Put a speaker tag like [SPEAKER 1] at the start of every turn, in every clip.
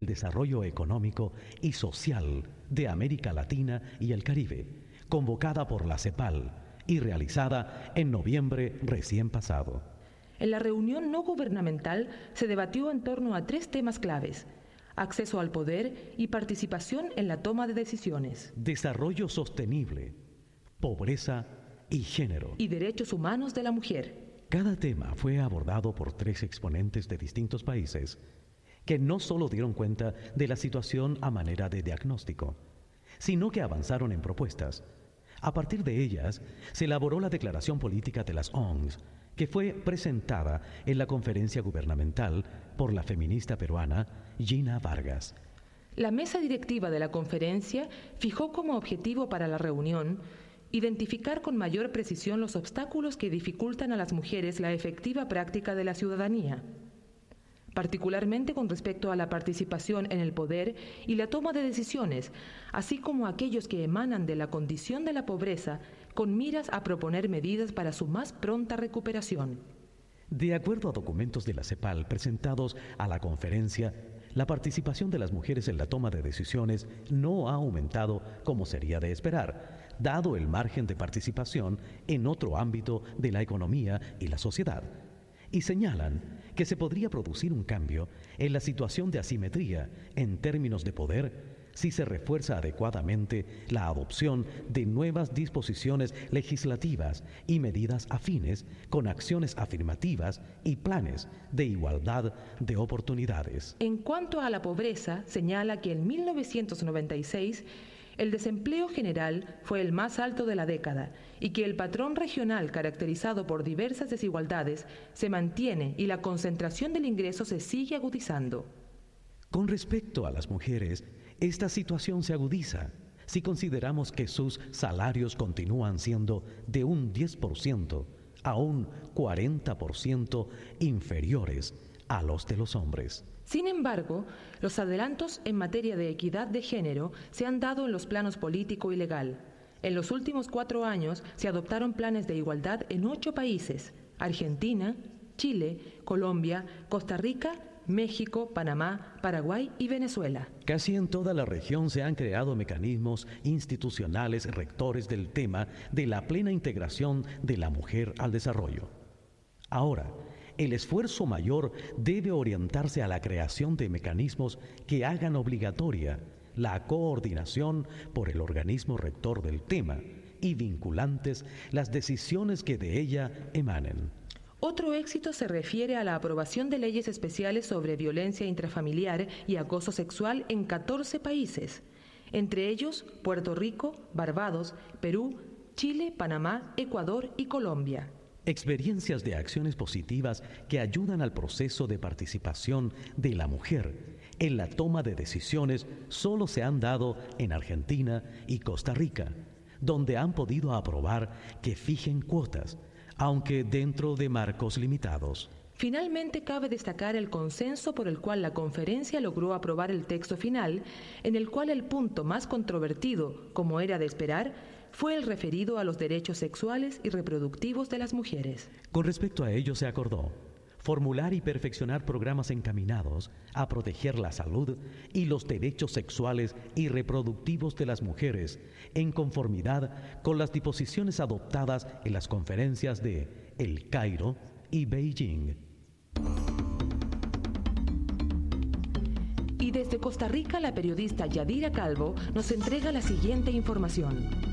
[SPEAKER 1] Desarrollo Económico y Social de América Latina y el Caribe, convocada por la CEPAL y realizada en noviembre recién pasado.
[SPEAKER 2] En la reunión no gubernamental se debatió en torno a 3 temas claves: acceso al poder y participación en la toma de decisiones,
[SPEAKER 1] desarrollo sostenible, pobreza y género,
[SPEAKER 2] y derechos humanos de la mujer.
[SPEAKER 1] Cada tema fue abordado por 3 exponentes de distintos países que no solo dieron cuenta de la situación a manera de diagnóstico, sino que avanzaron en propuestas. A partir de ellas, se elaboró la declaración política de las ONGs, que fue presentada en la conferencia gubernamental por la feminista peruana Gina Vargas.
[SPEAKER 2] La mesa directiva de la conferencia fijó como objetivo para la reunión identificar con mayor precisión los obstáculos que dificultan a las mujeres la efectiva práctica de la ciudadanía, particularmente con respecto a la participación en el poder y la toma de decisiones, así como aquellos que emanan de la condición de la pobreza, con miras a proponer medidas para su más pronta recuperación.
[SPEAKER 1] De acuerdo a documentos de la CEPAL presentados a la conferencia, la participación de las mujeres en la toma de decisiones no ha aumentado como sería de esperar, dado el margen de participación en otro ámbito de la economía y la sociedad. Y señalan que se podría producir un cambio en la situación de asimetría en términos de poder si se refuerza adecuadamente la adopción de nuevas disposiciones legislativas y medidas afines con acciones afirmativas y planes de igualdad de oportunidades.
[SPEAKER 2] En cuanto a la pobreza, señala que en 1996 el desempleo general fue el más alto de la década y que el patrón regional caracterizado por diversas desigualdades se mantiene y la concentración del ingreso se sigue agudizando.
[SPEAKER 1] Con respecto a las mujeres, esta situación se agudiza si consideramos que sus salarios continúan siendo de un 10% a un 40% inferiores a los de los hombres.
[SPEAKER 2] Sin embargo, los adelantos en materia de equidad de género se han dado en los planos político y legal. En los últimos 4 años se adoptaron planes de igualdad en 8 países: Argentina, Chile, Colombia, Costa Rica, México, Panamá, Paraguay y Venezuela.
[SPEAKER 1] Casi en toda la región se han creado mecanismos institucionales rectores del tema de la plena integración de la mujer al desarrollo. Ahora, el esfuerzo mayor debe orientarse a la creación de mecanismos que hagan obligatoria la coordinación por el organismo rector del tema y vinculantes las decisiones que de ella emanen.
[SPEAKER 2] Otro éxito se refiere a la aprobación de leyes especiales sobre violencia intrafamiliar y acoso sexual en 14 países, entre ellos Puerto Rico, Barbados, Perú, Chile, Panamá, Ecuador y Colombia.
[SPEAKER 1] Experiencias de acciones positivas que ayudan al proceso de participación de la mujer en la toma de decisiones solo se han dado en Argentina y Costa Rica, donde han podido aprobar que fijen cuotas, aunque dentro de marcos limitados.
[SPEAKER 2] Finalmente, cabe destacar el consenso por el cual la conferencia logró aprobar el texto final, en el cual el punto más controvertido, como era de esperar, fue el referido a los derechos sexuales y reproductivos de las mujeres.
[SPEAKER 1] Con respecto a ello se acordó formular y perfeccionar programas encaminados a proteger la salud y los derechos sexuales y reproductivos de las mujeres en conformidad con las disposiciones adoptadas en las conferencias de El Cairo y Beijing.
[SPEAKER 2] Y desde Costa Rica, la periodista Yadira Calvo nos entrega la siguiente información.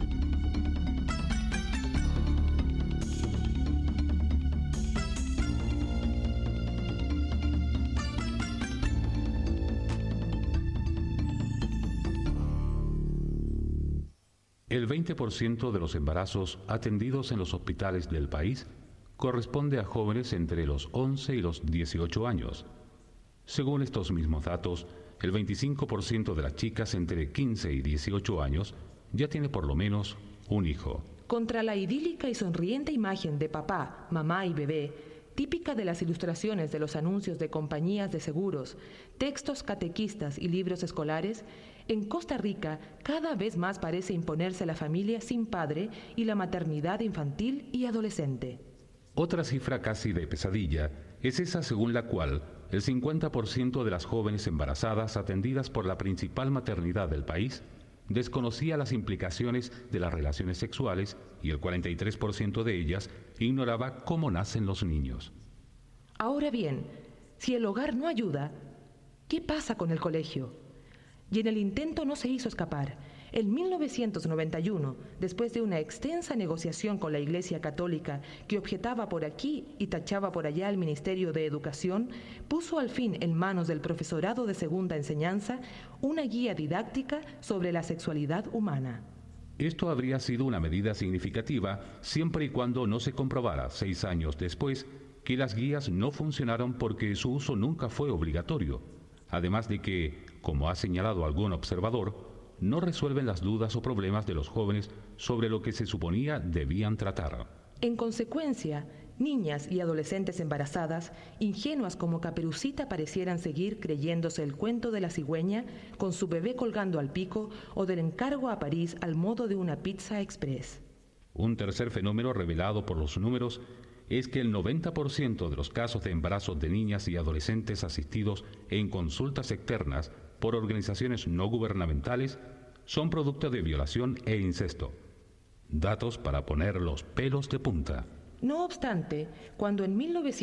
[SPEAKER 3] El 20% de los embarazos atendidos en los hospitales del país corresponde a jóvenes entre los 11 y los 18 años. Según estos mismos datos, el 25% de las chicas entre 15 y 18 años ya tiene por lo menos un hijo.
[SPEAKER 2] Contra la idílica y sonriente imagen de papá, mamá y bebé, típica de las ilustraciones de los anuncios de compañías de seguros, textos catequistas y libros escolares, en Costa Rica cada vez más parece imponerse la familia sin padre y la maternidad infantil y adolescente.
[SPEAKER 3] Otra cifra casi de pesadilla es esa según la cual el 50% de las jóvenes embarazadas atendidas por la principal maternidad del país desconocía las implicaciones de las relaciones sexuales y el 43% de ellas ignoraba cómo nacen los niños.
[SPEAKER 2] Ahora bien, si el hogar no ayuda, ¿qué pasa con el colegio? Y en el intento no se hizo escapar. En 1991, después de una extensa negociación con la Iglesia Católica que objetaba por aquí y tachaba por allá al Ministerio de Educación, puso al fin en manos del profesorado de segunda enseñanza una guía didáctica sobre la sexualidad humana.
[SPEAKER 3] Esto habría sido una medida significativa siempre y cuando no se comprobara 6 años después que las guías no funcionaron porque su uso nunca fue obligatorio, además de que, como ha señalado algún observador, no resuelven las dudas o problemas de los jóvenes sobre lo que se suponía debían tratar.
[SPEAKER 2] En consecuencia, niñas y adolescentes embarazadas, ingenuas como Caperucita, parecieran seguir creyéndose el cuento de la cigüeña con su bebé colgando al pico o del encargo a París al modo de una pizza express.
[SPEAKER 3] Un tercer fenómeno revelado por los números es que el 90% de los casos de embarazos de niñas y adolescentes asistidos en consultas externas por organizaciones no gubernamentales son producto de violación e incesto. Datos para poner los pelos de punta.
[SPEAKER 2] No obstante, cuando en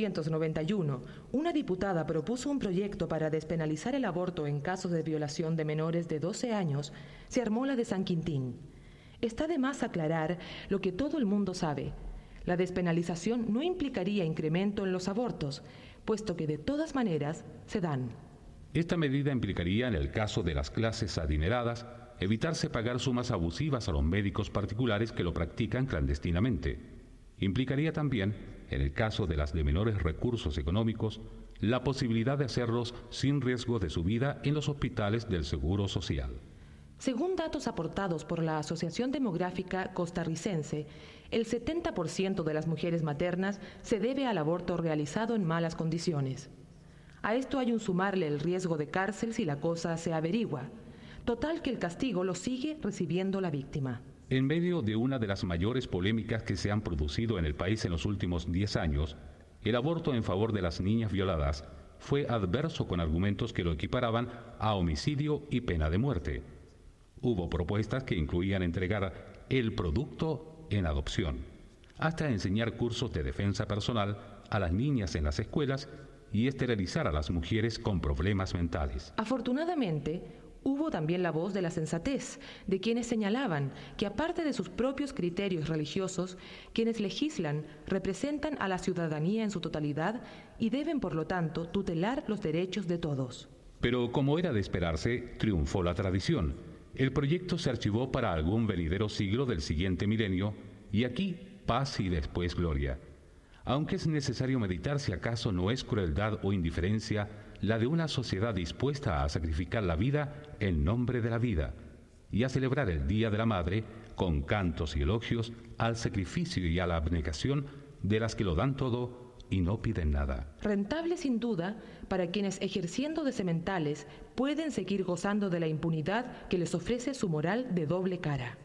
[SPEAKER 2] 1991 una diputada propuso un proyecto para despenalizar el aborto en casos de violación de menores de 12 años, se armó la de San Quintín. Está de más aclarar lo que todo el mundo sabe. La despenalización no implicaría incremento en los abortos, puesto que de todas maneras se dan.
[SPEAKER 3] Esta medida implicaría, en el caso de las clases adineradas, evitarse pagar sumas abusivas a los médicos particulares que lo practican clandestinamente. Implicaría también, en el caso de las de menores recursos económicos, la posibilidad de hacerlos sin riesgo de su vida en los hospitales del Seguro Social.
[SPEAKER 2] Según datos aportados por la Asociación Demográfica Costarricense, el 70% de las mujeres maternas se debe al aborto realizado en malas condiciones. A esto hay un sumarle el riesgo de cárcel si la cosa se averigua. Total que el castigo lo sigue recibiendo la víctima.
[SPEAKER 3] En medio de una de las mayores polémicas que se han producido en el país en los últimos 10 años, el aborto en favor de las niñas violadas fue adverso con argumentos que lo equiparaban a homicidio y pena de muerte. Hubo propuestas que incluían entregar el producto en adopción, hasta enseñar cursos de defensa personal a las niñas en las escuelas y esterilizar a las mujeres con problemas mentales.
[SPEAKER 2] Afortunadamente, hubo también la voz de la sensatez, de quienes señalaban que aparte de sus propios criterios religiosos, quienes legislan representan a la ciudadanía en su totalidad y deben, por lo tanto, tutelar los derechos de todos.
[SPEAKER 3] Pero como era de esperarse, triunfó la tradición. El proyecto se archivó para algún venidero siglo del siguiente milenio, y aquí paz y después gloria. Aunque es necesario meditar si acaso no es crueldad o indiferencia la de una sociedad dispuesta a sacrificar la vida en nombre de la vida y a celebrar el Día de la Madre con cantos y elogios al sacrificio y a la abnegación de las que lo dan todo y no piden nada.
[SPEAKER 2] Rentable sin duda para quienes ejerciendo de sementales pueden seguir gozando de la impunidad que les ofrece su moral de doble cara.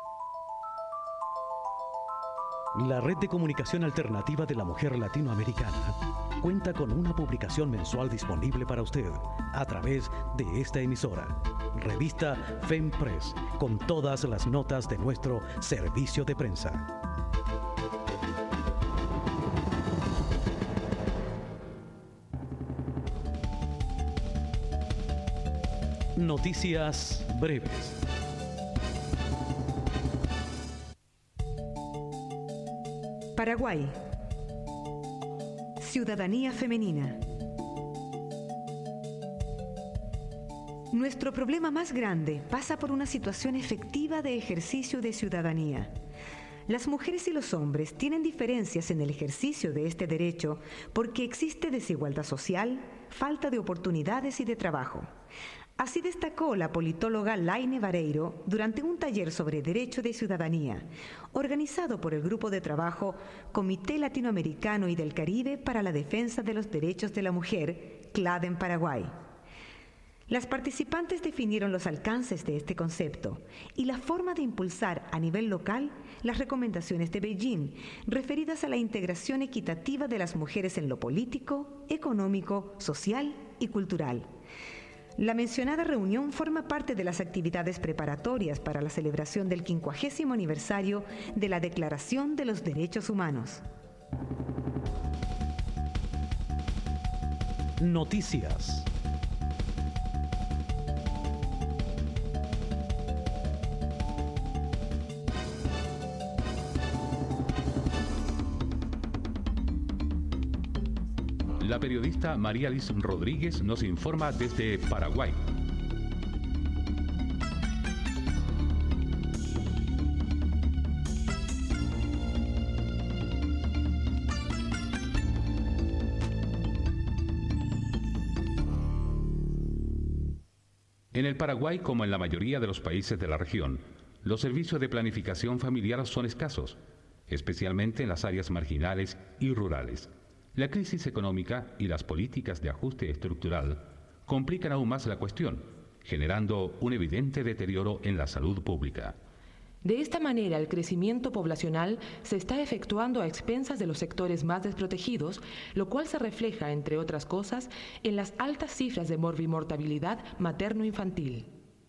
[SPEAKER 1] La Red de Comunicación Alternativa de la Mujer Latinoamericana cuenta con una publicación mensual disponible para usted a través de esta emisora, revista FemPress, con todas las notas de nuestro servicio de prensa. Noticias breves.
[SPEAKER 4] Paraguay. Ciudadanía femenina. Nuestro problema más grande pasa por una situación efectiva de ejercicio de ciudadanía. Las mujeres y los hombres tienen diferencias en el ejercicio de este derecho porque existe desigualdad social, falta de oportunidades y de trabajo. Así destacó la politóloga Laine Vareiro durante un taller sobre Derecho de Ciudadanía, organizado por el Grupo de Trabajo Comité Latinoamericano y del Caribe para la Defensa de los Derechos de la Mujer, CLAD en Paraguay. Las participantes definieron los alcances de este concepto y la forma de impulsar a nivel local las recomendaciones de Beijing referidas a la integración equitativa de las mujeres en lo político, económico, social y cultural. La mencionada reunión forma parte de las actividades preparatorias para la celebración del 50º aniversario de la Declaración de los Derechos Humanos.
[SPEAKER 1] Noticias.
[SPEAKER 3] La periodista María Liz Rodríguez nos informa desde Paraguay. En el Paraguay, como en la mayoría de los países de la región, los servicios de planificación familiar son escasos, especialmente en las áreas marginales y rurales. La crisis económica y las políticas de ajuste estructural complican aún más la cuestión, generando un evidente deterioro en la salud pública.
[SPEAKER 2] De esta manera, el crecimiento poblacional se está efectuando a expensas de los sectores más desprotegidos, lo cual se refleja, entre otras cosas, en las altas cifras de morbimortabilidad materno-infantil.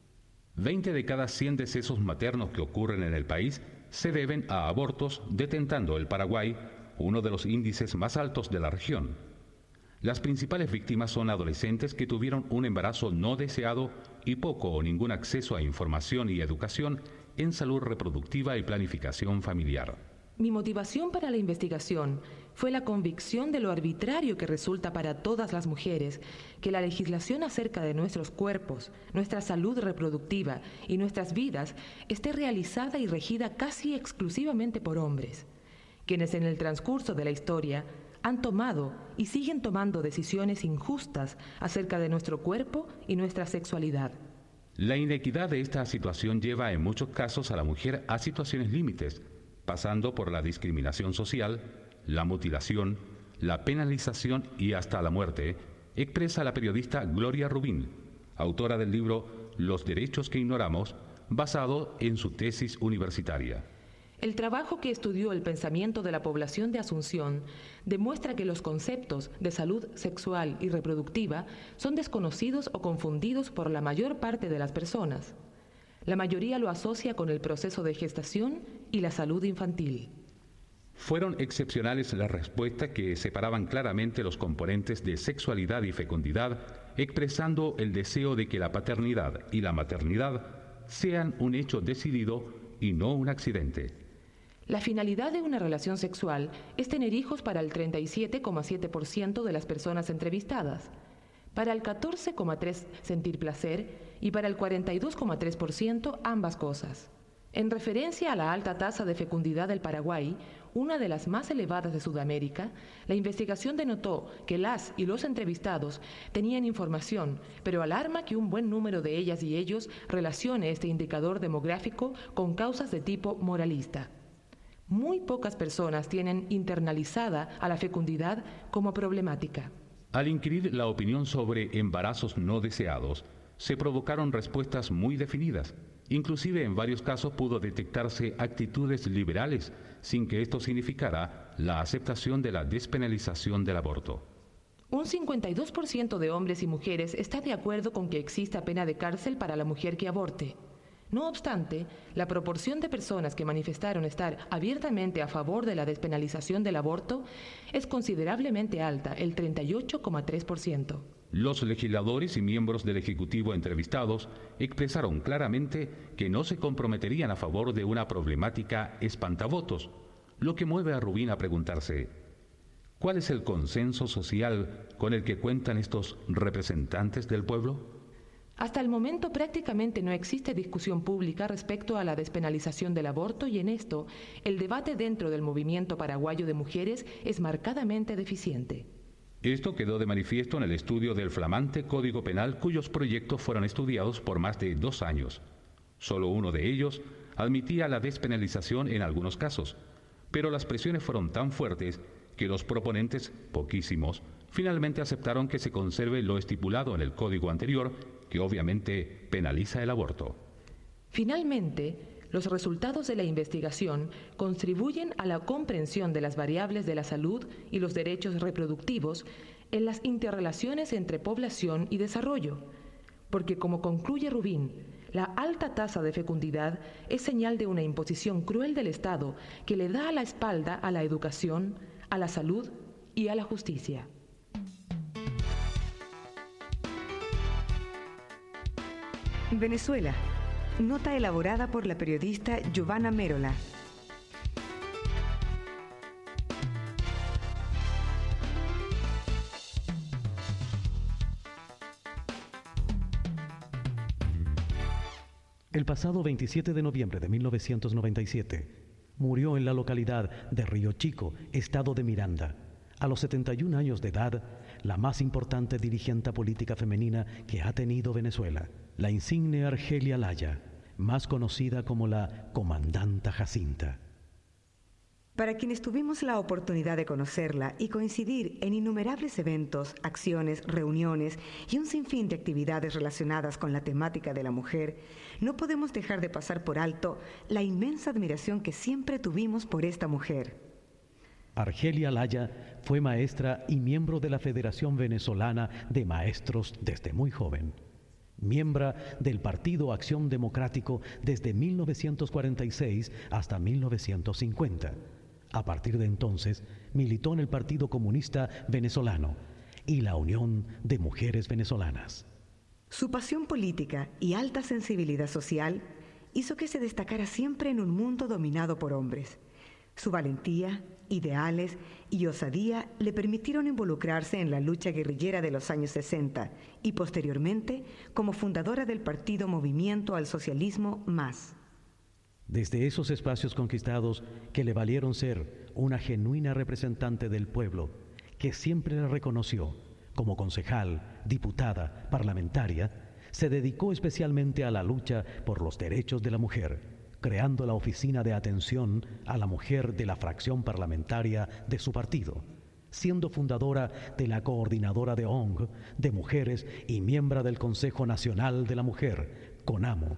[SPEAKER 3] 20 de cada 100 decesos maternos que ocurren en el país se deben a abortos, detentando el Paraguay uno de los índices más altos de la región. Las principales víctimas son adolescentes que tuvieron un embarazo no deseado y poco o ningún acceso a información y educación en salud reproductiva y planificación familiar.
[SPEAKER 2] Mi motivación para la investigación fue la convicción de lo arbitrario que resulta para todas las mujeres que la legislación acerca de nuestros cuerpos, nuestra salud reproductiva y nuestras vidas esté realizada y regida casi exclusivamente por hombres, quienes en el transcurso de la historia han tomado y siguen tomando decisiones injustas acerca de nuestro cuerpo y nuestra sexualidad.
[SPEAKER 3] La inequidad de esta situación lleva en muchos casos a la mujer a situaciones límites, pasando por la discriminación social, la mutilación, la penalización y hasta la muerte, expresa la periodista Gloria Rubín, autora del libro Los derechos que ignoramos, basado en su tesis universitaria.
[SPEAKER 2] El trabajo que estudió el pensamiento de la población de Asunción demuestra que los conceptos de salud sexual y reproductiva son desconocidos o confundidos por la mayor parte de las personas. La mayoría lo asocia con el proceso de gestación y la salud infantil.
[SPEAKER 3] Fueron excepcionales las respuestas que separaban claramente los componentes de sexualidad y fecundidad, expresando el deseo de que la paternidad y la maternidad sean un hecho decidido y no un accidente.
[SPEAKER 2] La finalidad de una relación sexual es tener hijos para el 37,7% de las personas entrevistadas, para el 14,3% sentir placer y para el 42,3% ambas cosas. En referencia a la alta tasa de fecundidad del Paraguay, una de las más elevadas de Sudamérica, la investigación denotó que las y los entrevistados tenían información, pero alarma que un buen número de ellas y ellos relacione este indicador demográfico con causas de tipo moralista. Muy pocas personas tienen internalizada a la fecundidad como problemática.
[SPEAKER 3] Al inquirir la opinión sobre embarazos no deseados, se provocaron respuestas muy definidas. Inclusive en varios casos pudo detectarse actitudes liberales, sin que esto significara la aceptación de la despenalización del aborto.
[SPEAKER 2] Un 52% de hombres y mujeres está de acuerdo con que exista pena de cárcel para la mujer que aborte. No obstante, la proporción de personas que manifestaron estar abiertamente a favor de la despenalización del aborto es considerablemente alta, el 38,3%.
[SPEAKER 3] Los legisladores y miembros del Ejecutivo entrevistados expresaron claramente que no se comprometerían a favor de una problemática espantavotos, lo que mueve a Rubín a preguntarse: ¿cuál es el consenso social con el que cuentan estos representantes del pueblo?
[SPEAKER 2] Hasta el momento prácticamente no existe discusión pública respecto a la despenalización del aborto y en esto el debate dentro del movimiento paraguayo de mujeres es marcadamente deficiente.
[SPEAKER 3] Esto quedó de manifiesto en el estudio del flamante Código Penal, cuyos proyectos fueron estudiados por más de 2 años. Solo uno de ellos admitía la despenalización en algunos casos, pero las presiones fueron tan fuertes que los proponentes, poquísimos, finalmente aceptaron que se conserve lo estipulado en el código anterior que obviamente penaliza el aborto.
[SPEAKER 2] Finalmente, los resultados de la investigación contribuyen a la comprensión de las variables de la salud y los derechos reproductivos en las interrelaciones entre población y desarrollo, porque como concluye Rubin, la alta tasa de fecundidad es señal de una imposición cruel del Estado que le da la espalda a la educación, a la salud y a la justicia.
[SPEAKER 4] Venezuela. Nota elaborada por la periodista Giovanna Merola.
[SPEAKER 1] El pasado 27 de noviembre de 1997 murió en la localidad de Río Chico, estado de Miranda, a los 71 años de edad, la más importante dirigente política femenina que ha tenido Venezuela, la insigne Argelia Laya, más conocida como la Comandanta Jacinta.
[SPEAKER 4] Para quienes tuvimos la oportunidad de conocerla y coincidir en innumerables eventos, acciones, reuniones y un sinfín de actividades relacionadas con la temática de la mujer, no podemos dejar de pasar por alto la inmensa admiración que siempre tuvimos por esta mujer.
[SPEAKER 1] Argelia Laya fue maestra y miembro de la Federación Venezolana de Maestros desde muy joven. Miembro del Partido Acción Democrático desde 1946 hasta 1950. A partir de entonces, militó en el Partido Comunista Venezolano y la Unión de Mujeres Venezolanas.
[SPEAKER 4] Su pasión política y alta sensibilidad social hizo que se destacara siempre en un mundo dominado por hombres. Su valentía, ideales y osadía le permitieron involucrarse en la lucha guerrillera de los años 60 y posteriormente como fundadora del partido Movimiento al Socialismo ¡Más!
[SPEAKER 1] Desde esos espacios conquistados que le valieron ser una genuina representante del pueblo, que siempre la reconoció como concejal, diputada, parlamentaria, se dedicó especialmente a la lucha por los derechos de la mujer, creando la Oficina de Atención a la Mujer de la fracción parlamentaria de su partido, siendo fundadora de la Coordinadora de ONG de Mujeres y miembro del Consejo Nacional de la Mujer, CONAMO.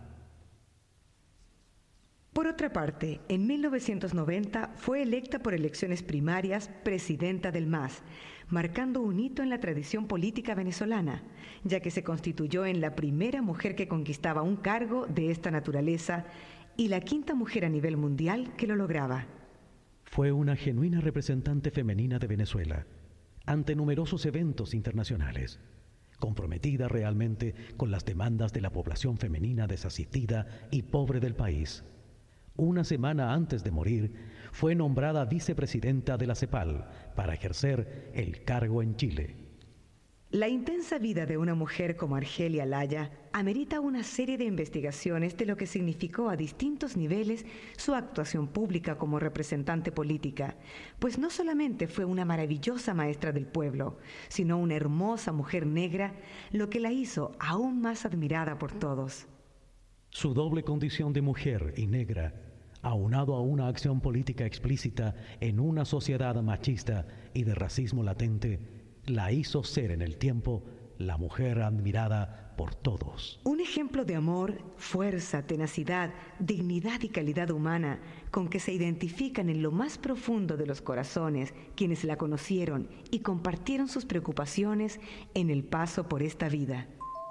[SPEAKER 4] Por otra parte, en 1990 fue electa por elecciones primarias presidenta del MAS, marcando un hito en la tradición política venezolana, ya que se constituyó en la primera mujer que conquistaba un cargo de esta naturaleza y la quinta mujer a nivel mundial que lo lograba.
[SPEAKER 1] Fue una genuina representante femenina de Venezuela ante numerosos eventos internacionales, comprometida realmente con las demandas de la población femenina desasistida y pobre del país. Una semana antes de morir, fue nombrada vicepresidenta de la CEPAL para ejercer el cargo en Chile.
[SPEAKER 4] La intensa vida de una mujer como Argelia Laya amerita una serie de investigaciones de lo que significó a distintos niveles su actuación pública como representante política, pues no solamente fue una maravillosa maestra del pueblo, sino una hermosa mujer negra, lo que la hizo aún más admirada por todos.
[SPEAKER 1] Su doble condición de mujer y negra, aunado a una acción política explícita en una sociedad machista y de racismo latente, la hizo ser en el tiempo la mujer admirada por todos.
[SPEAKER 4] Un ejemplo de amor, fuerza, tenacidad, dignidad y calidad humana con que se identifican en lo más profundo de los corazones quienes la conocieron y compartieron sus preocupaciones en el paso por esta vida.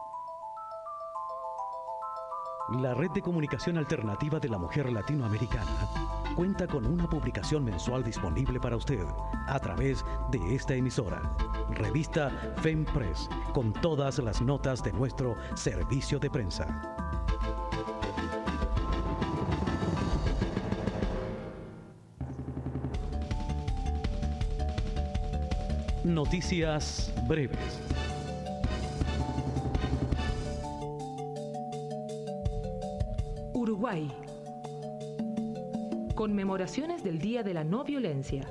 [SPEAKER 1] La Red de Comunicación Alternativa de la Mujer Latinoamericana cuenta con una publicación mensual disponible para usted a través de esta emisora, revista FemPress, con todas las notas de nuestro servicio de prensa. Noticias breves.
[SPEAKER 2] Uruguay. Conmemoraciones del Día de la No Violencia.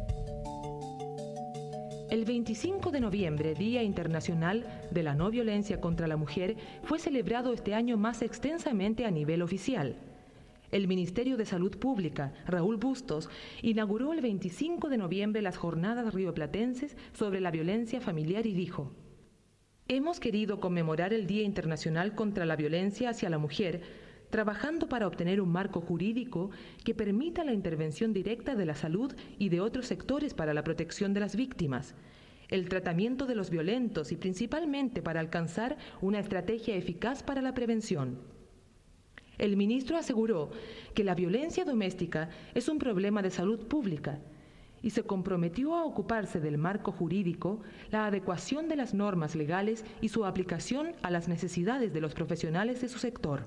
[SPEAKER 2] El 25 de noviembre, Día Internacional de la No Violencia contra la Mujer, fue celebrado este año más extensamente a nivel oficial. El Ministerio de Salud Pública, Raúl Bustos, inauguró el 25 de noviembre las jornadas rioplatenses sobre la violencia familiar y dijo: Hemos querido conmemorar el Día Internacional contra la Violencia hacia la Mujer, trabajando para obtener un marco jurídico que permita la intervención directa de la salud y de otros sectores para la protección de las víctimas, el tratamiento de los violentos y principalmente para alcanzar una estrategia eficaz para la prevención. El ministro aseguró que la violencia doméstica es un problema de salud pública y se comprometió a ocuparse del marco jurídico, la adecuación de las normas legales y su aplicación a las necesidades de los profesionales de su sector.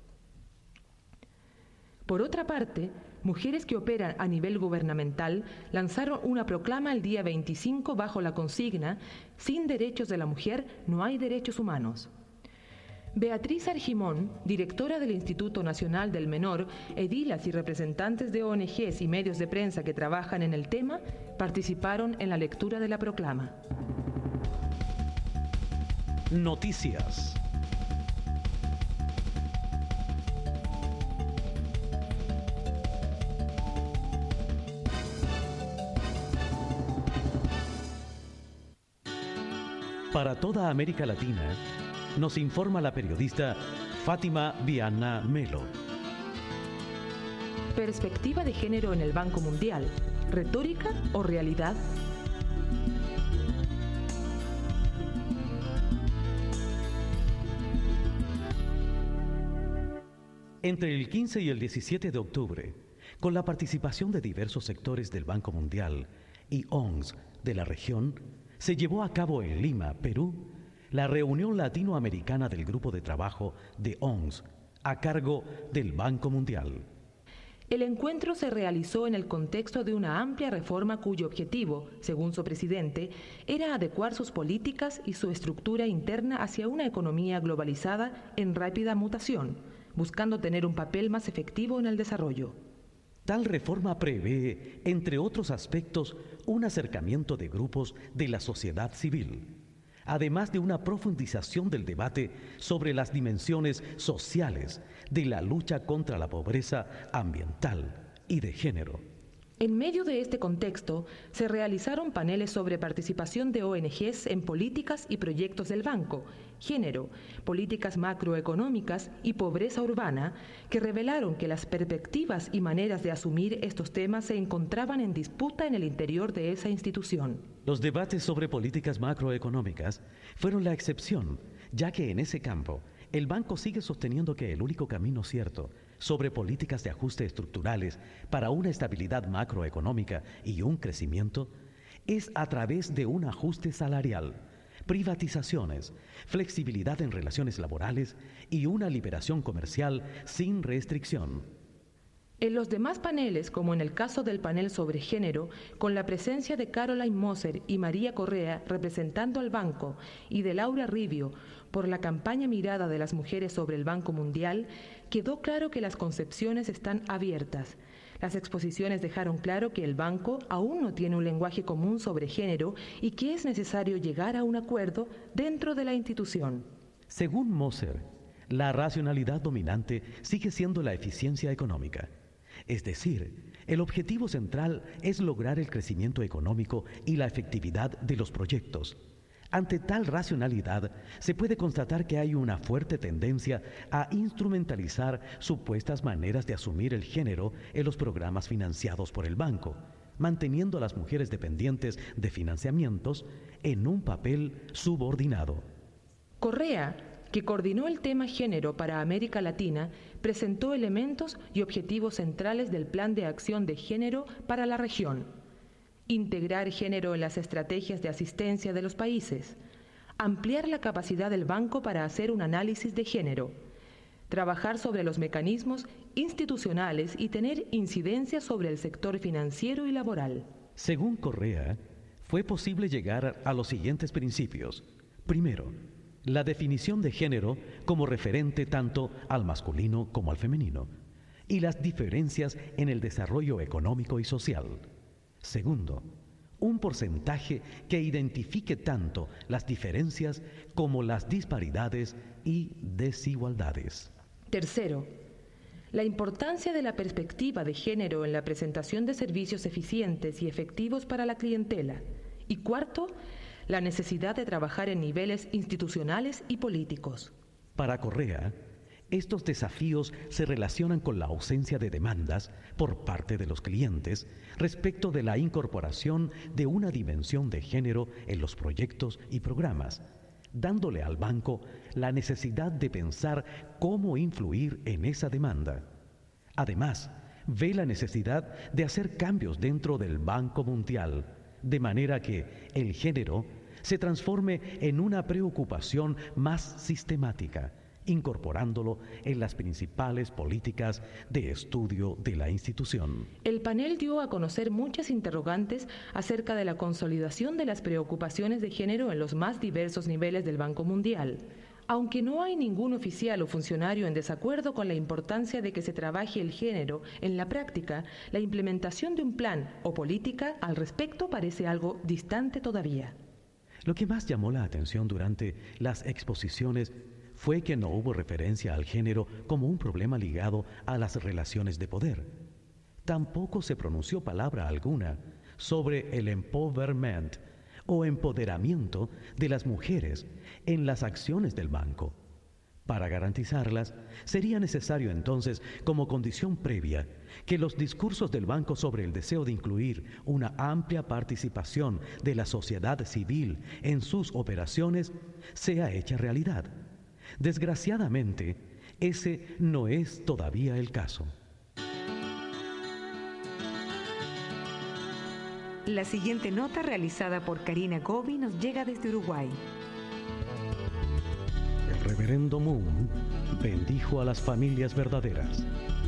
[SPEAKER 2] Por otra parte, mujeres que operan a nivel gubernamental lanzaron una proclama el día 25 bajo la consigna «Sin derechos de la mujer no hay derechos humanos». Beatriz Argimón, directora del Instituto Nacional del Menor, edilas y representantes de ONGs y medios de prensa que trabajan en el tema, participaron en la lectura de la proclama.
[SPEAKER 1] Noticias. Para toda América Latina, nos informa la periodista Fátima Viana Melo.
[SPEAKER 2] Perspectiva de género en el Banco Mundial, ¿retórica o realidad?
[SPEAKER 1] Entre el 15 y el 17 de octubre, con la participación de diversos sectores del Banco Mundial y ONGs de la región, se llevó a cabo en Lima, Perú, la reunión latinoamericana del Grupo de Trabajo de ONGs a cargo del Banco Mundial.
[SPEAKER 2] El encuentro se realizó en el contexto de una amplia reforma cuyo objetivo, según su presidente, era adecuar sus políticas y su estructura interna hacia una economía globalizada en rápida mutación, buscando tener un papel más efectivo en el desarrollo.
[SPEAKER 1] Tal reforma prevé, entre otros aspectos, un acercamiento de grupos de la sociedad civil, además de una profundización del debate sobre las dimensiones sociales de la lucha contra la pobreza ambiental y de género.
[SPEAKER 2] En medio de este contexto, se realizaron paneles sobre participación de ONGs en políticas y proyectos del banco, género, políticas macroeconómicas y pobreza urbana, que revelaron que las perspectivas y maneras de asumir estos temas se encontraban en disputa en el interior de esa institución.
[SPEAKER 1] Los debates sobre políticas macroeconómicas fueron la excepción, ya que en ese campo el banco sigue sosteniendo que el único camino cierto sobre políticas de ajuste estructurales para una estabilidad macroeconómica y un crecimiento es a través de un ajuste salarial, privatizaciones, flexibilidad en relaciones laborales y una liberación comercial sin restricción.
[SPEAKER 2] En los demás paneles, como en el caso del panel sobre género, con la presencia de Caroline Moser y María Correa representando al banco y de Laura Rivio por la campaña Mirada de las Mujeres sobre el Banco Mundial, quedó claro que las concepciones están abiertas. Las exposiciones dejaron claro que el banco aún no tiene un lenguaje común sobre género y que es necesario llegar a un acuerdo dentro de la institución.
[SPEAKER 1] Según Moser, la racionalidad dominante sigue siendo la eficiencia económica. Es decir, el objetivo central es lograr el crecimiento económico y la efectividad de los proyectos. Ante tal racionalidad, se puede constatar que hay una fuerte tendencia a instrumentalizar supuestas maneras de asumir el género en los programas financiados por el banco, manteniendo a las mujeres dependientes de financiamientos en un papel subordinado.
[SPEAKER 2] Correa, que coordinó el tema género para América Latina, presentó elementos y objetivos centrales del Plan de Acción de Género para la región. Integrar género en las estrategias de asistencia de los países. Ampliar la capacidad del banco para hacer un análisis de género. Trabajar sobre los mecanismos institucionales y tener incidencia sobre el sector financiero y laboral.
[SPEAKER 1] Según Correa, fue posible llegar a los siguientes principios. Primero, la definición de género como referente tanto al masculino como al femenino y las diferencias en el desarrollo económico y social. Segundo, un porcentaje que identifique tanto las diferencias como las disparidades y desigualdades.
[SPEAKER 2] Tercero, la importancia de la perspectiva de género en la presentación de servicios eficientes y efectivos para la clientela. Y cuarto, la necesidad de trabajar en niveles institucionales y políticos.
[SPEAKER 1] Para Correa, estos desafíos se relacionan con la ausencia de demandas por parte de los clientes respecto de la incorporación de una dimensión de género en los proyectos y programas, dándole al banco la necesidad de pensar cómo influir en esa demanda. Además, ve la necesidad de hacer cambios dentro del Banco Mundial, de manera que el género se transforme en una preocupación más sistemática, incorporándolo en las principales políticas de estudio de la institución.
[SPEAKER 2] El panel dio a conocer muchas interrogantes acerca de la consolidación de las preocupaciones de género en los más diversos niveles del Banco Mundial. Aunque no hay ningún oficial o funcionario en desacuerdo con la importancia de que se trabaje el género, en la práctica, la implementación de un plan o política al respecto parece algo distante todavía.
[SPEAKER 1] Lo que más llamó la atención durante las exposiciones fue que no hubo referencia al género como un problema ligado a las relaciones de poder. Tampoco se pronunció palabra alguna sobre el empowerment o empoderamiento de las mujeres en las acciones del banco. Para garantizarlas, sería necesario entonces, como condición previa, que los discursos del banco sobre el deseo de incluir una amplia participación de la sociedad civil en sus operaciones sea hecha realidad. Desgraciadamente, ese no es todavía el caso.
[SPEAKER 4] La siguiente nota, realizada por Karina Gobi, nos llega desde Uruguay.
[SPEAKER 1] El reverendo Moon bendijo a las familias verdaderas.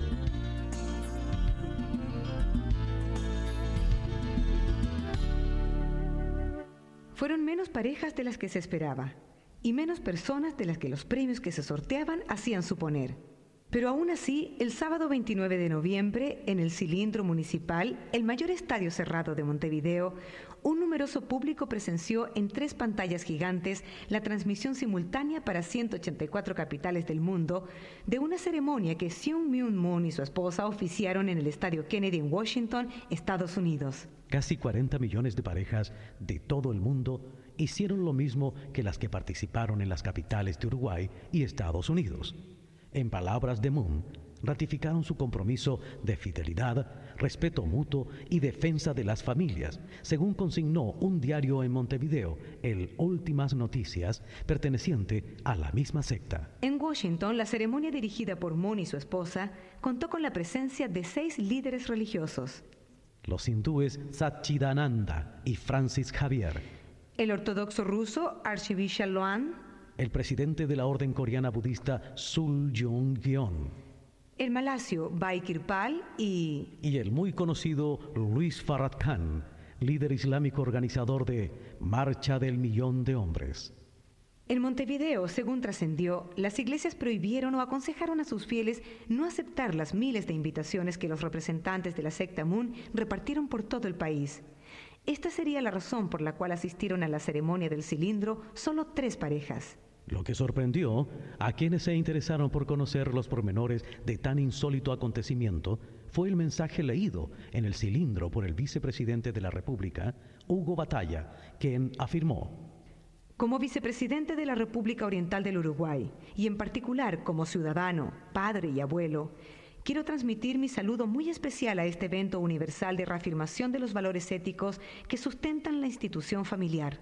[SPEAKER 4] Fueron menos parejas de las que se esperaba y menos personas de las que los premios que se sorteaban hacían suponer. Pero aún así, el sábado 29 de noviembre, en el Cilindro Municipal, el mayor estadio cerrado de Montevideo, un numeroso público presenció en 3 pantallas gigantes la transmisión simultánea para 184 capitales del mundo de una ceremonia que Seung-Myung Moon y su esposa oficiaron en el Estadio Kennedy en Washington, Estados Unidos.
[SPEAKER 1] Casi 40 millones de parejas de todo el mundo hicieron lo mismo que las que participaron en las capitales de Uruguay y Estados Unidos. En palabras de Moon, ratificaron su compromiso de fidelidad, respeto mutuo y defensa de las familias, según consignó un diario en Montevideo, el Últimas Noticias, perteneciente a la misma secta.
[SPEAKER 4] En Washington, la ceremonia dirigida por Moon y su esposa contó con la presencia de 6 líderes religiosos.
[SPEAKER 1] Los hindúes Satchidananda y Francis Xavier,
[SPEAKER 4] El ortodoxo ruso Archibishop Loan,
[SPEAKER 1] el presidente de la orden coreana budista Sul Jung-gyeon,
[SPEAKER 4] el malasio Bai Kirpal y
[SPEAKER 1] el muy conocido Luis Farhad Khan, líder islámico organizador de Marcha del Millón de Hombres.
[SPEAKER 4] En Montevideo, según trascendió, las iglesias prohibieron o aconsejaron a sus fieles no aceptar las miles de invitaciones que los representantes de la secta Moon repartieron por todo el país. Esta sería la razón por la cual asistieron a la ceremonia del cilindro solo 3 parejas.
[SPEAKER 1] Lo que sorprendió a quienes se interesaron por conocer los pormenores de tan insólito acontecimiento fue el mensaje leído en el cilindro por el vicepresidente de la República, Hugo Batalla, quien afirmó:
[SPEAKER 4] como vicepresidente de la República Oriental del Uruguay, y en particular como ciudadano, padre y abuelo, quiero transmitir mi saludo muy especial a este evento universal de reafirmación de los valores éticos que sustentan la institución familiar.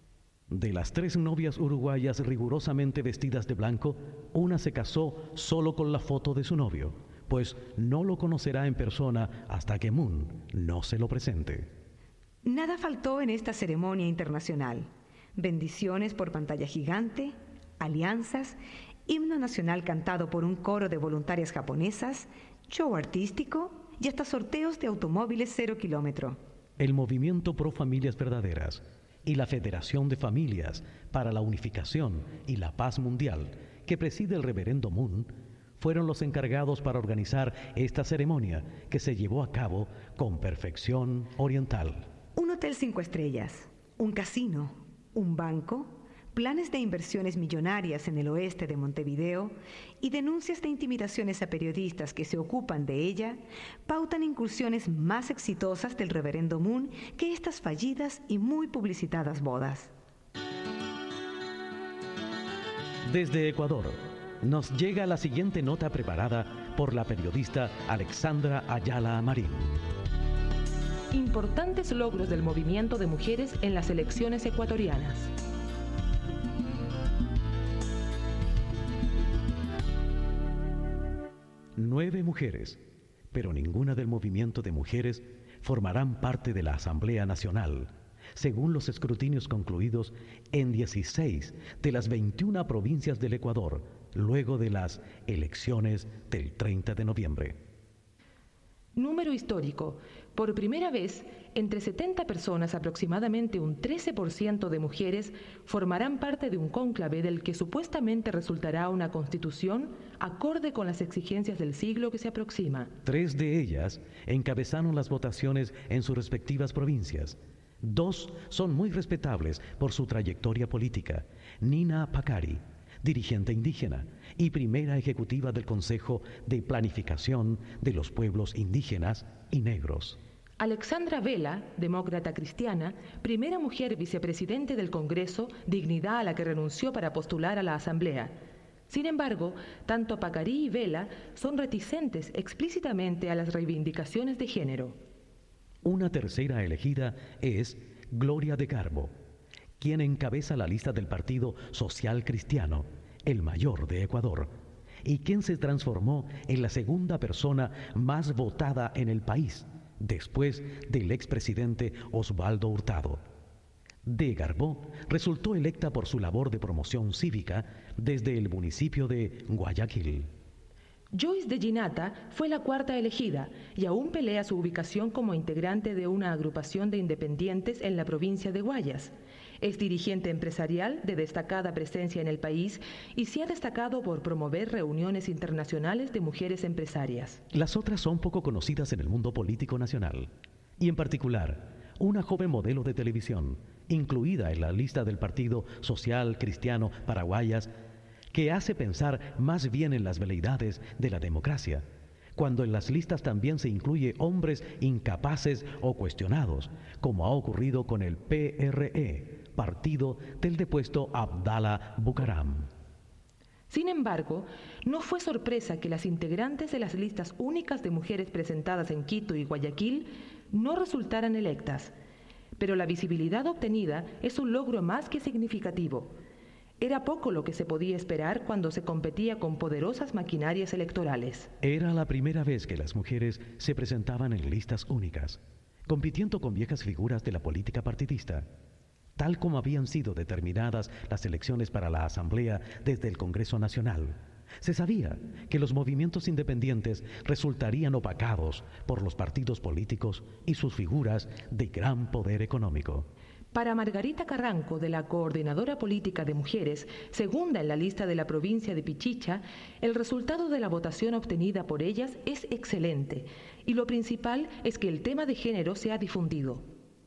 [SPEAKER 1] De las 3 novias uruguayas rigurosamente vestidas de blanco, una se casó solo con la foto de su novio, pues no lo conocerá en persona hasta que Moon no se lo presente.
[SPEAKER 4] Nada faltó en esta ceremonia internacional. Bendiciones por pantalla gigante, alianzas, himno nacional cantado por un coro de voluntarias japonesas, show artístico y hasta sorteos de automóviles 0 kilómetro.
[SPEAKER 1] El Movimiento Pro Familias Verdaderas y la Federación de Familias para la Unificación y la Paz Mundial, que preside el reverendo Moon, fueron los encargados para organizar esta ceremonia que se llevó a cabo con perfección oriental.
[SPEAKER 4] Un hotel 5 estrellas, un casino, un banco, planes de inversiones millonarias en el oeste de Montevideo y denuncias de intimidaciones a periodistas que se ocupan de ella, pautan incursiones más exitosas del reverendo Moon que estas fallidas y muy publicitadas bodas.
[SPEAKER 1] Desde Ecuador, nos llega la siguiente nota preparada por la periodista Alexandra Ayala Marín.
[SPEAKER 2] Importantes logros del movimiento de mujeres en las elecciones ecuatorianas.
[SPEAKER 1] Nueve mujeres, pero ninguna del movimiento de mujeres, formarán parte de la Asamblea Nacional, según los escrutinios concluidos en 16 de las 21 provincias del Ecuador, luego de las elecciones del 30 de noviembre.
[SPEAKER 2] Número histórico. Por primera vez, entre 70 personas, aproximadamente un 13% de mujeres, formarán parte de un cónclave del que supuestamente resultará una constitución acorde con las exigencias del siglo que se aproxima.
[SPEAKER 1] 3 de ellas encabezaron las votaciones en sus respectivas provincias. 2 son muy respetables por su trayectoria política. Nina Pacari, dirigente indígena y primera ejecutiva del Consejo de Planificación de los Pueblos Indígenas y Negros.
[SPEAKER 2] Alexandra Vela, demócrata cristiana, primera mujer vicepresidente del Congreso, dignidad a la que renunció para postular a la Asamblea. Sin embargo, tanto Pacari y Vela son reticentes explícitamente a las reivindicaciones de género.
[SPEAKER 1] Una tercera elegida es Gloria de Garbo, quien encabeza la lista del Partido Social Cristiano, el mayor de Ecuador, y quien se transformó en la segunda persona más votada en el país, después del expresidente Osvaldo Hurtado. De Garbo resultó electa por su labor de promoción cívica desde el municipio de Guayaquil.
[SPEAKER 2] Joyce de Ginata fue la cuarta elegida y aún pelea su ubicación como integrante de una agrupación de independientes en la provincia de Guayas. Es dirigente empresarial de destacada presencia en el país y se ha destacado por promover reuniones internacionales de mujeres empresarias.
[SPEAKER 1] Las otras son poco conocidas en el mundo político nacional, y en particular, una joven modelo de televisión, incluida en la lista del Partido Social Cristiano Paraguayas, que hace pensar más bien en las veleidades de la democracia, cuando en las listas también se incluye hombres incapaces o cuestionados, como ha ocurrido con el PRE, partido del depuesto Abdala Bucaram.
[SPEAKER 2] Sin embargo, no fue sorpresa que las integrantes de las listas únicas de mujeres presentadas en Quito y Guayaquil no resultaran electas, pero la visibilidad obtenida es un logro más que significativo. Era poco lo que se podía esperar cuando se competía con poderosas maquinarias electorales.
[SPEAKER 1] Era la primera vez que las mujeres se presentaban en listas únicas, compitiendo con viejas figuras de la política partidista, tal como habían sido determinadas las elecciones para la Asamblea desde el Congreso Nacional. Se sabía que los movimientos independientes resultarían opacados por los partidos políticos y sus figuras de gran poder económico.
[SPEAKER 2] Para Margarita Carranco, de la Coordinadora Política de Mujeres, segunda en la lista de la provincia de Pichicha, el resultado de la votación obtenida por ellas es excelente y lo principal es que el tema de género se ha difundido.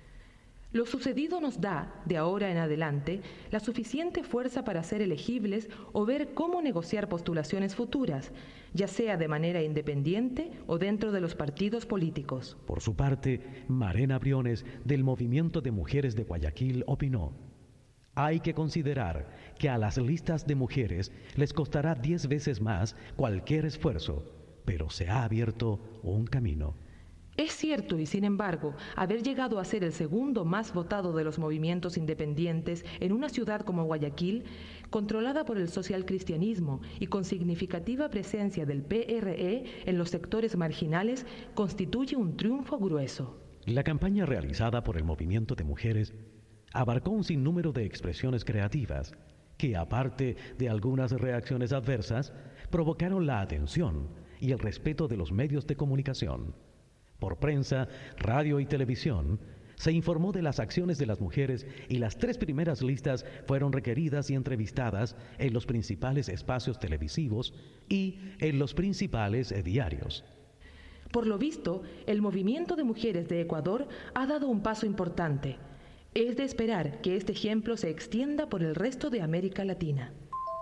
[SPEAKER 2] Lo sucedido nos da, de ahora en adelante, la suficiente fuerza para ser elegibles o ver cómo negociar postulaciones futuras, ya sea de manera independiente o dentro de los partidos políticos.
[SPEAKER 1] Por su parte, Marena Briones, del Movimiento de Mujeres de Guayaquil, opinó: hay que considerar que a las listas de mujeres les costará 10 veces más cualquier esfuerzo, pero se ha abierto un camino.
[SPEAKER 2] Es cierto, y sin embargo, haber llegado a ser el segundo más votado de los movimientos independientes en una ciudad como Guayaquil, controlada por el socialcristianismo y con significativa presencia del PRE en los sectores marginales, constituye un triunfo grueso.
[SPEAKER 1] La campaña realizada por el movimiento de mujeres abarcó un sinnúmero de expresiones creativas que, aparte de algunas reacciones adversas, provocaron la atención y el respeto de los medios de comunicación. Por prensa, radio y televisión, se informó de las acciones de las mujeres y las 3 primeras listas fueron requeridas y entrevistadas en los principales espacios televisivos y en los principales diarios.
[SPEAKER 2] Por lo visto, el movimiento de mujeres de Ecuador ha dado un paso importante. Es de esperar que este ejemplo se extienda por el resto de América Latina.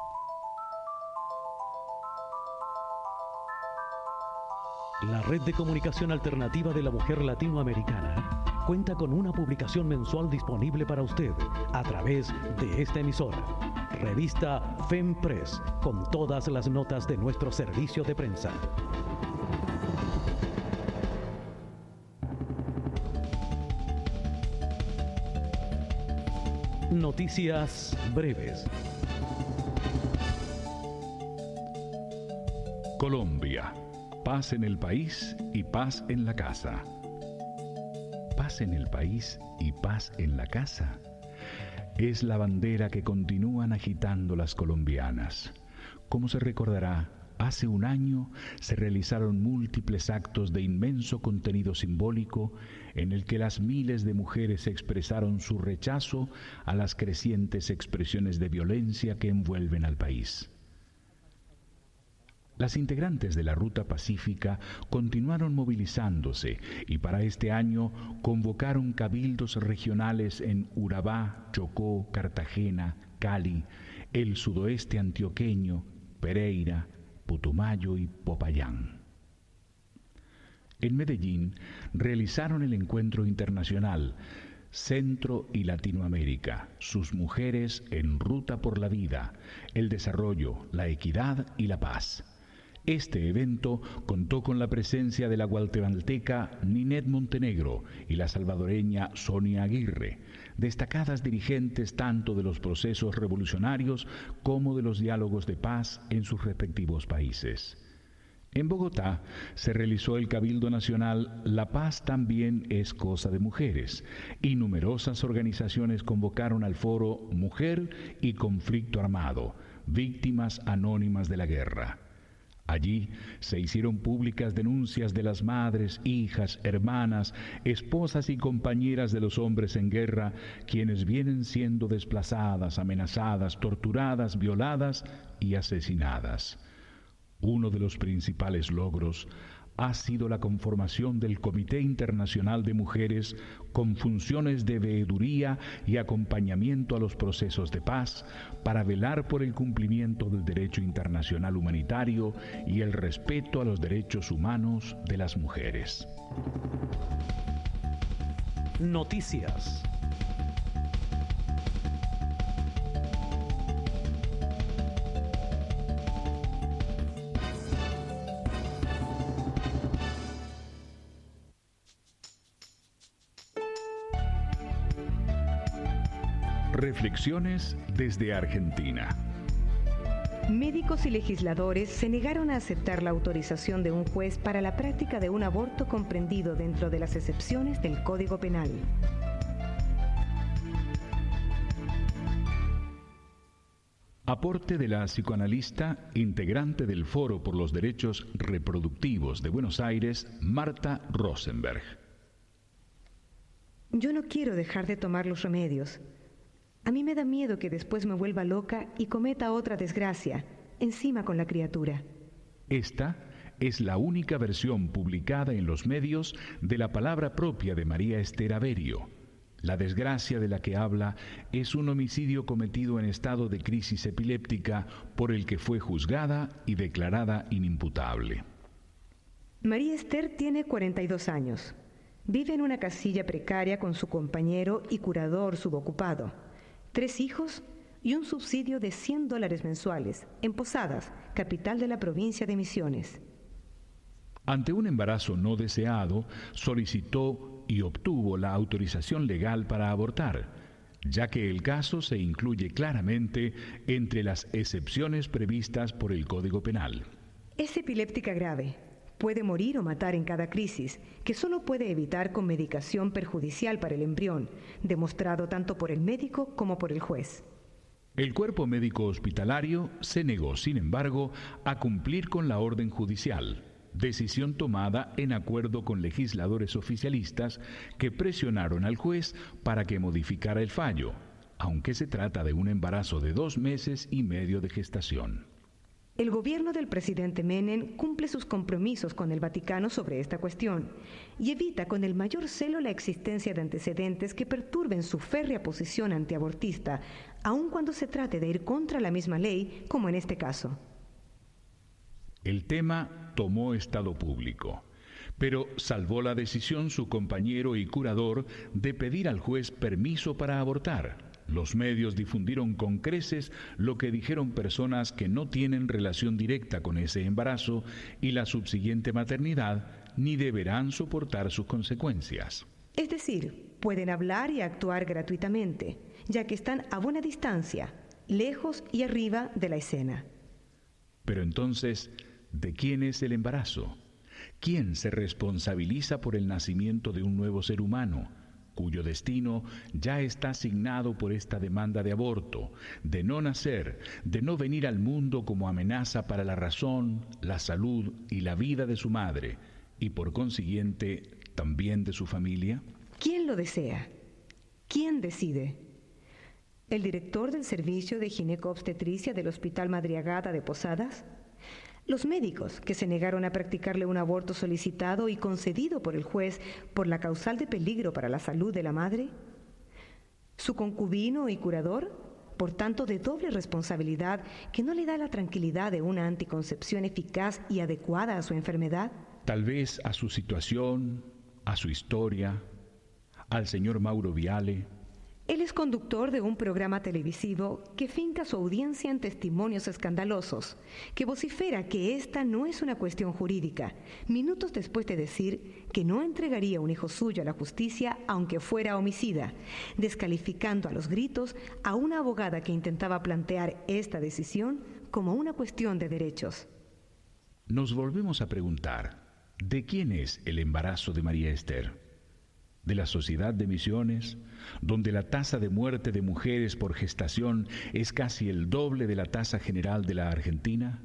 [SPEAKER 1] La Red de Comunicación Alternativa de la Mujer Latinoamericana cuenta con una publicación mensual disponible para usted a través de esta emisora, Revista FEMPRES, con todas las notas de nuestro servicio de prensa. Noticias breves.
[SPEAKER 5] Colombia. Paz en el país y paz en la casa. Paz en el país y paz en la casa. Es la bandera que continúan agitando las colombianas. Como se recordará, hace un año se realizaron múltiples actos de inmenso contenido simbólico en el que las miles de mujeres expresaron su rechazo a las crecientes expresiones de violencia que envuelven al país. Las integrantes de la Ruta Pacífica continuaron movilizándose y para este año convocaron cabildos regionales en Urabá, Chocó, Cartagena, Cali, el sudoeste antioqueño, Pereira, Putumayo y Popayán. En Medellín realizaron el encuentro internacional Centro y Latinoamérica, sus mujeres en ruta por la vida, el desarrollo, la equidad y la paz. Este evento contó con la presencia de la guatemalteca Ninette Montenegro y la salvadoreña Sonia Aguirre, destacadas dirigentes tanto de los procesos revolucionarios como de los diálogos de paz en sus respectivos países. En Bogotá se realizó el Cabildo Nacional La Paz también es cosa de mujeres y numerosas organizaciones convocaron al foro Mujer y Conflicto Armado, Víctimas Anónimas de la Guerra. Allí se hicieron públicas denuncias de las madres, hijas, hermanas, esposas y compañeras de los hombres en guerra, quienes vienen siendo desplazadas, amenazadas, torturadas, violadas y asesinadas. Uno de los principales logros ha sido la conformación del Comité Internacional de Mujeres con funciones de veeduría y acompañamiento a los procesos de paz para velar por el cumplimiento del derecho internacional humanitario y el respeto a los derechos humanos de las mujeres.
[SPEAKER 1] Noticias.
[SPEAKER 5] Reflexiones desde Argentina.
[SPEAKER 4] Médicos y legisladores se negaron a aceptar la autorización de un juez para la práctica de un aborto comprendido dentro de las excepciones del Código Penal.
[SPEAKER 5] Aporte de la psicoanalista, integrante del Foro por los Derechos Reproductivos de Buenos Aires, Marta Rosenberg.
[SPEAKER 4] Yo no quiero dejar de tomar los remedios. A mí me da miedo que después me vuelva loca y cometa otra desgracia, encima con la criatura.
[SPEAKER 5] Esta es la única versión publicada en los medios de la palabra propia de María Esther Averio. La desgracia de la que habla es un homicidio cometido en estado de crisis epiléptica por el que fue juzgada y declarada inimputable.
[SPEAKER 4] María Esther tiene 42 años. Vive en una casilla precaria con su compañero y curador subocupado, 3 hijos y un subsidio de $100 mensuales en Posadas, capital de la provincia de Misiones.
[SPEAKER 5] Ante un embarazo no deseado, solicitó y obtuvo la autorización legal para abortar, ya que el caso se incluye claramente entre las excepciones previstas por el Código Penal.
[SPEAKER 4] Es epiléptica grave. Puede morir o matar en cada crisis, que solo puede evitar con medicación perjudicial para el embrión, demostrado tanto por el médico como por el juez.
[SPEAKER 5] El cuerpo médico hospitalario se negó, sin embargo, a cumplir con la orden judicial, decisión tomada en acuerdo con legisladores oficialistas que presionaron al juez para que modificara el fallo, aunque se trata de un embarazo de 2 meses y medio de gestación.
[SPEAKER 4] El gobierno del presidente Menem cumple sus compromisos con el Vaticano sobre esta cuestión y evita con el mayor celo la existencia de antecedentes que perturben su férrea posición antiabortista, aun cuando se trate de ir contra la misma ley, como en este caso.
[SPEAKER 5] El tema tomó estado público, pero salvó la decisión su compañero y curador de pedir al juez permiso para abortar, Los medios difundieron con creces lo que dijeron personas que no tienen relación directa con ese embarazo y la subsiguiente maternidad, ni deberán soportar sus consecuencias.
[SPEAKER 4] Es decir, pueden hablar y actuar gratuitamente, ya que están a buena distancia, lejos y arriba de la escena.
[SPEAKER 5] Pero entonces, ¿de quién es el embarazo? ¿Quién se responsabiliza por el nacimiento de un nuevo ser humano, cuyo destino ya está asignado por esta demanda de aborto, de no nacer, de no venir al mundo como amenaza para la razón, la salud y la vida de su madre, y por consiguiente también de su familia?
[SPEAKER 4] ¿Quién lo desea? ¿Quién decide? ¿El director del servicio de gineco-obstetricia del Hospital Madriagada de Posadas? ¿Los médicos que se negaron a practicarle un aborto solicitado y concedido por el juez por la causal de peligro para la salud de la madre? ¿Su concubino y curador? Por tanto, de doble responsabilidad que no le da la tranquilidad de una anticoncepción eficaz y adecuada a su enfermedad.
[SPEAKER 5] Tal vez a su situación, a su historia, al señor Mauro Viale.
[SPEAKER 4] Él es conductor de un programa televisivo que finca su audiencia en testimonios escandalosos, que vocifera que esta no es una cuestión jurídica, minutos después de decir que no entregaría un hijo suyo a la justicia aunque fuera homicida, descalificando a los gritos a una abogada que intentaba plantear esta decisión como una cuestión de derechos.
[SPEAKER 5] Nos volvemos a preguntar, ¿de quién es el embarazo de María Esther? ¿De la Sociedad de Misiones, donde la tasa de muerte de mujeres por gestación es casi el doble de la tasa general de la Argentina?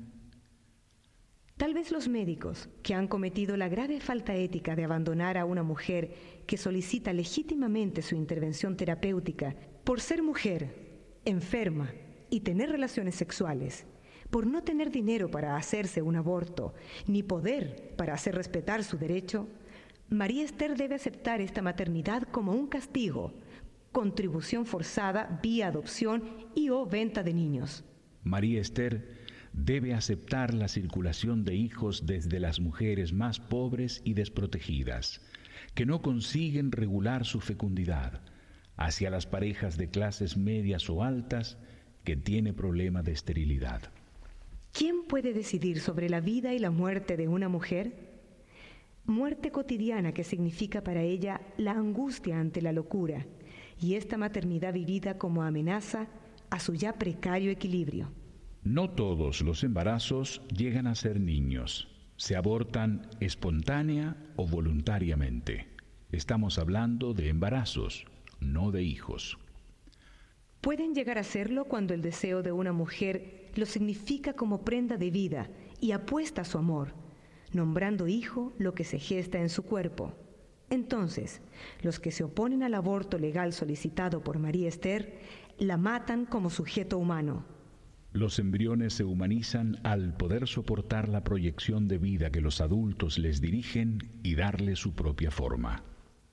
[SPEAKER 4] Tal vez los médicos, que han cometido la grave falta ética de abandonar a una mujer que solicita legítimamente su intervención terapéutica por ser mujer, enferma y tener relaciones sexuales, por no tener dinero para hacerse un aborto, ni poder para hacer respetar su derecho, María Esther debe aceptar esta maternidad como un castigo, contribución forzada vía adopción y o venta de niños.
[SPEAKER 5] María Esther debe aceptar la circulación de hijos desde las mujeres más pobres y desprotegidas, que no consiguen regular su fecundidad, hacia las parejas de clases medias o altas que tienen problema de esterilidad.
[SPEAKER 4] ¿Quién puede decidir sobre la vida y la muerte de una mujer? Muerte cotidiana que significa para ella la angustia ante la locura y esta maternidad vivida como amenaza a su ya precario equilibrio.
[SPEAKER 5] No todos los embarazos llegan a ser niños. Se abortan espontánea o voluntariamente. Estamos hablando de embarazos, no de hijos.
[SPEAKER 4] Pueden llegar a serlo cuando el deseo de una mujer lo significa como prenda de vida y apuesta a su amor, nombrando hijo lo que se gesta en su cuerpo. Entonces, los que se oponen al aborto legal solicitado por María Esther, la matan como sujeto humano.
[SPEAKER 5] Los embriones se humanizan al poder soportar la proyección de vida que los adultos les dirigen y darle su propia forma.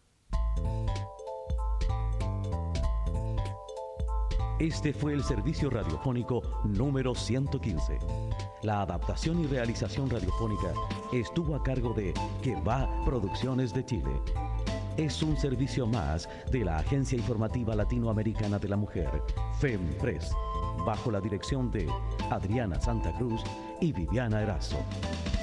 [SPEAKER 1] Este fue el servicio radiofónico número 115. La adaptación y realización radiofónica estuvo a cargo de Queba Producciones de Chile. Es un servicio más de la Agencia Informativa Latinoamericana de la Mujer, FEMPRES, bajo la dirección de Adriana Santa Cruz y Viviana Erazo.